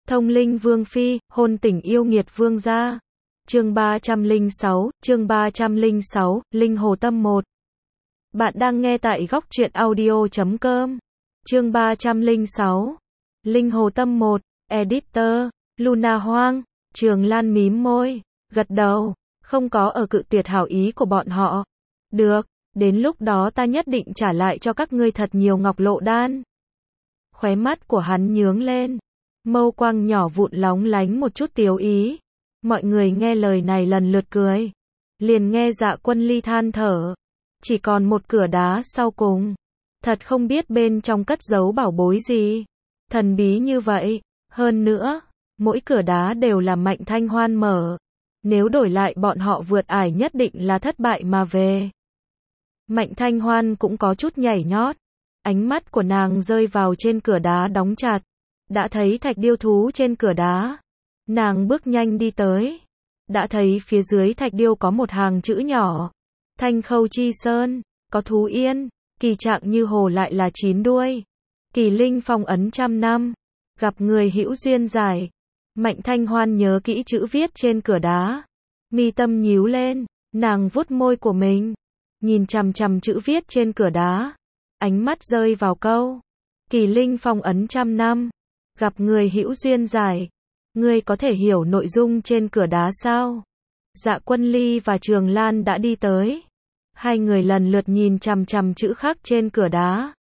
Thông linh vương phi, hôn tình yêu nghiệt vương gia. Chương 306, Linh Hồ Tâm 1. Bạn đang nghe tại góc truyện audio.com. Chương 306, Linh Hồ Tâm 1, Editor, Luna Hoang. Trường Lan mím môi, gật đầu, không có ở cự tuyệt hảo ý của bọn họ. Được, đến lúc đó ta nhất định trả lại cho các ngươi thật nhiều ngọc lộ đan. Khóe mắt của hắn nhướng lên, mâu quang nhỏ vụn lóng lánh một chút tiếu ý. Mọi người nghe lời này lần lượt cười. Liền nghe Dạ Quân Ly than thở, chỉ còn một cửa đá sau cùng. Thật không biết bên trong cất giấu bảo bối gì. Thần bí như vậy. Hơn nữa, mỗi cửa đá đều là Mạnh Thanh Hoan mở. Nếu đổi lại bọn họ vượt ải nhất định là thất bại mà về. Mạnh Thanh Hoan cũng có chút nhảy nhót. Ánh mắt của nàng rơi vào trên cửa đá đóng chặt. Đã thấy thạch điêu thú trên cửa đá. Nàng bước nhanh đi tới. Đã thấy phía dưới thạch điêu có một hàng chữ nhỏ. Thanh Khâu Chi Sơn, có thú yên, kỳ trạng như hồ lại là 9 đuôi. Kỳ linh phong ấn trăm năm, gặp người hữu duyên giải. Mạnh Thanh Hoan nhớ kỹ chữ viết trên cửa đá. Mi tâm nhíu lên, nàng vuốt môi của mình. Nhìn chằm chằm chữ viết trên cửa đá. Ánh mắt rơi vào câu. Kỳ linh phong ấn trăm năm, gặp người hữu duyên giải. Ngươi có thể hiểu nội dung trên cửa đá sao? Dạ Quân Ly và Trường Lan đã đi tới. Hai người lần lượt nhìn chằm chằm chữ khắc trên cửa đá.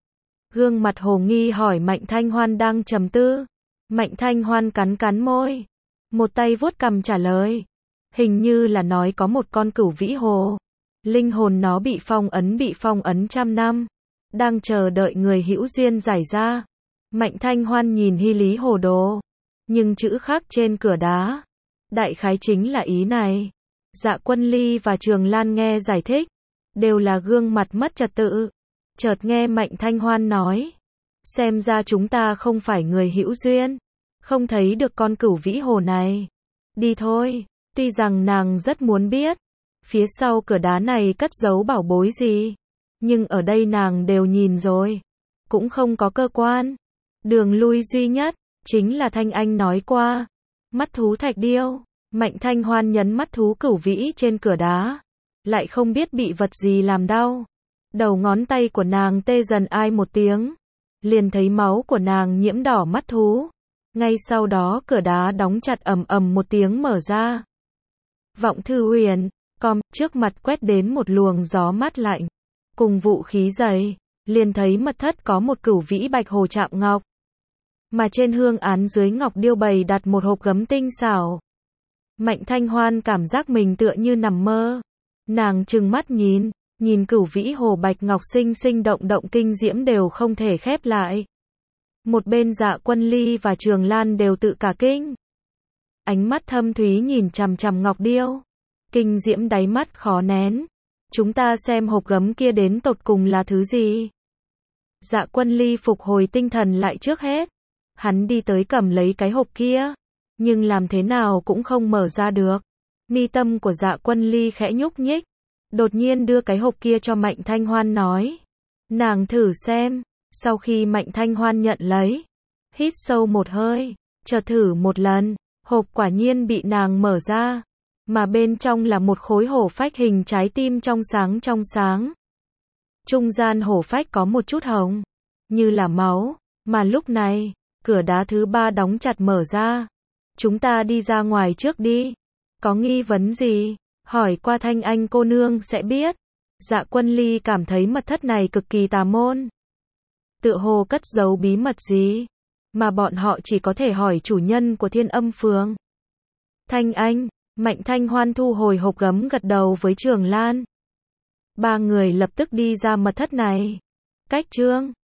Gương mặt hồ nghi hỏi Mạnh Thanh Hoan đang trầm tư. Mạnh Thanh Hoan cắn cắn môi. Một tay vuốt cằm trả lời. Hình như là nói có một con cửu vĩ hồ. Linh hồn nó bị phong ấn trăm năm. Đang chờ đợi người hữu duyên giải ra. Mạnh Thanh Hoan nhìn hy lý hồ đồ. Nhưng chữ khắc trên cửa đá. Đại khái chính là ý này. Dạ Quân Ly và Trường Lan nghe giải thích. Đều là gương mặt mất trật tự. Chợt nghe Mạnh Thanh Hoan nói. Xem ra chúng ta không phải người hữu duyên. Không thấy được con cửu vĩ hồ này. Đi thôi. Tuy rằng nàng rất muốn biết. Phía sau cửa đá này cất giấu bảo bối gì. Nhưng ở đây nàng đều nhìn rồi. Cũng không có cơ quan. Đường lui duy nhất. Chính là Thanh Anh nói qua. Mắt thú thạch điêu. Mạnh Thanh Hoan nhấn mắt thú cửu vĩ trên cửa đá. Lại không biết bị vật gì làm đau. Đầu ngón tay của nàng tê dần ai một tiếng. Liền thấy máu của nàng nhiễm đỏ mắt thú. Ngay sau đó cửa đá đóng chặt ầm ầm một tiếng mở ra. Vọng Thư Huyền, trước mặt quét đến một luồng gió mát lạnh. Cùng vũ khí dày, liền thấy mật thất có một cửu vĩ bạch hồ chạm ngọc. Mà trên hương án dưới ngọc điêu bày đặt một hộp gấm tinh xảo. Mạnh Thanh Hoan cảm giác mình tựa như nằm mơ. Nàng trừng mắt nhìn cửu vĩ hồ bạch ngọc sinh sinh động động kinh diễm đều không thể khép lại. Một bên Dạ Quân Ly và Trường Lan đều tự cả kinh. Ánh mắt thâm thúy nhìn chằm chằm ngọc điêu. Kinh diễm đáy mắt khó nén. Chúng ta xem hộp gấm kia đến tột cùng là thứ gì. Dạ Quân Ly phục hồi tinh thần lại trước hết. Hắn đi tới cầm lấy cái hộp kia. Nhưng làm thế nào cũng không mở ra được. Mi tâm của Dạ Quân Ly khẽ nhúc nhích. Đột nhiên đưa cái hộp kia cho Mạnh Thanh Hoan nói. Nàng thử xem. Sau khi Mạnh Thanh Hoan nhận lấy. Hít sâu một hơi. Chợt thử một lần. Hộp quả nhiên bị nàng mở ra. Mà bên trong là một khối hổ phách hình trái tim trong sáng. Trung gian hổ phách có một chút hồng. Như là máu. Mà lúc này, cửa đá thứ 3 đóng chặt mở ra. Chúng ta đi ra ngoài trước đi. Có nghi vấn gì? Hỏi qua Thanh Anh cô nương sẽ biết. Dạ Quân Ly cảm thấy mật thất này cực kỳ tà môn. Tựa hồ cất giấu bí mật gì? Mà bọn họ chỉ có thể hỏi chủ nhân của Thiên Âm Phường. Thanh Anh, Mạnh Thanh Hoan thu hồi hộp gấm gật đầu với Trường Lan. Ba người lập tức đi ra mật thất này. Cách chương